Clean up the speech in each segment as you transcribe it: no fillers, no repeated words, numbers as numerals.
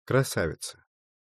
Красавица.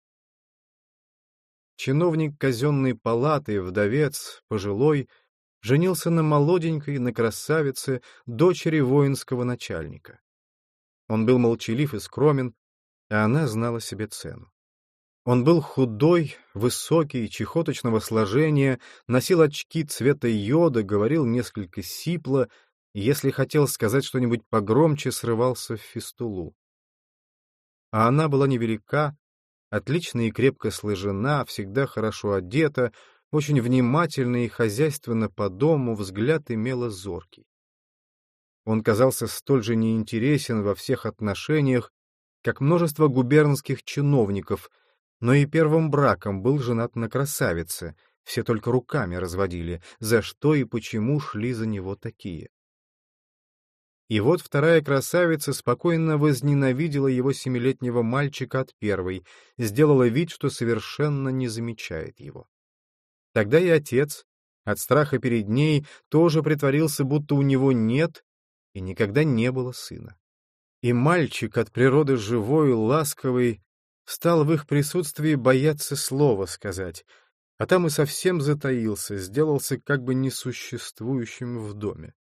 Чиновник казенной палаты, вдовец, пожилой, женился на молоденькой, на красавице, дочери воинского начальника. Он был молчалив и скромен, а она знала себе цену. Он был худой, высокий, чехоточного сложения, носил очки цвета йода, говорил несколько сипло, и если хотел сказать что-нибудь погромче, срывался в фистулу. А она была невелика, отлично и крепко сложена, всегда хорошо одета, очень внимательна и хозяйственна по дому, взгляд имела зоркий. Он казался столь же неинтересен во всех отношениях, как множество губернских чиновников, но и первым браком был женат на красавице, все только руками разводили, за что и почему шли за него такие. И вот вторая красавица спокойно возненавидела его 7-летнего мальчика от первой, сделала вид, что совершенно не замечает его. Тогда и отец, от страха перед ней, тоже притворился, будто у него нет и никогда не было сына. И мальчик, от природы живой, ласковый, стал в их присутствии бояться слова сказать, а там и совсем затаился, сделался как бы несуществующим в доме.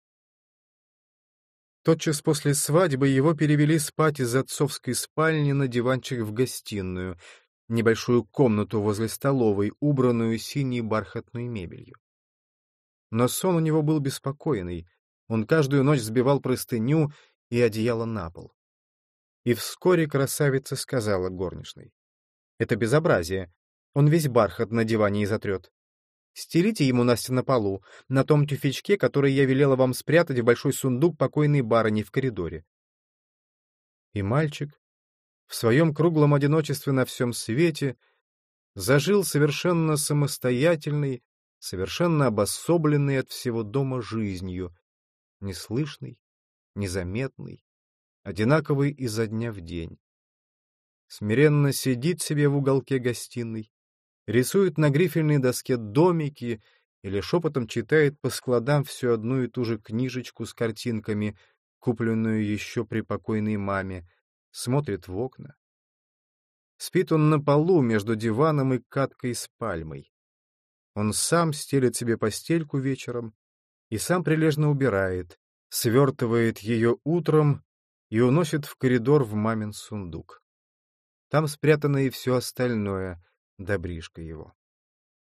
Тотчас после свадьбы его перевели спать из отцовской спальни на диванчик в гостиную, небольшую комнату возле столовой, убранную синей бархатной мебелью. Но сон у него был беспокойный, он каждую ночь сбивал простыню и одеяло на пол. И вскоре красавица сказала горничной: «Это безобразие, он весь бархат на диване изотрет. Стелите ему, Настя, на полу, на том тюфячке, который я велела вам спрятать в большой сундук покойной барыни в коридоре». И мальчик, в своем круглом одиночестве на всем свете, зажил совершенно самостоятельной, совершенно обособленной от всего дома жизнью, неслышной, незаметной, одинаковой изо дня в день. Смиренно сидит себе в уголке гостиной, рисует на грифельной доске домики или шепотом читает по складам всю одну и ту же книжечку с картинками, купленную еще при покойной маме, смотрит в окна. Спит он на полу между диваном и каткой с пальмой. Он сам стелит себе постельку вечером и сам прилежно убирает, свертывает ее утром и уносит в коридор в мамин сундук. Там спрятано и все остальное, добришко его.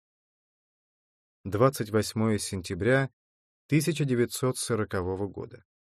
28 сентября 1940 года.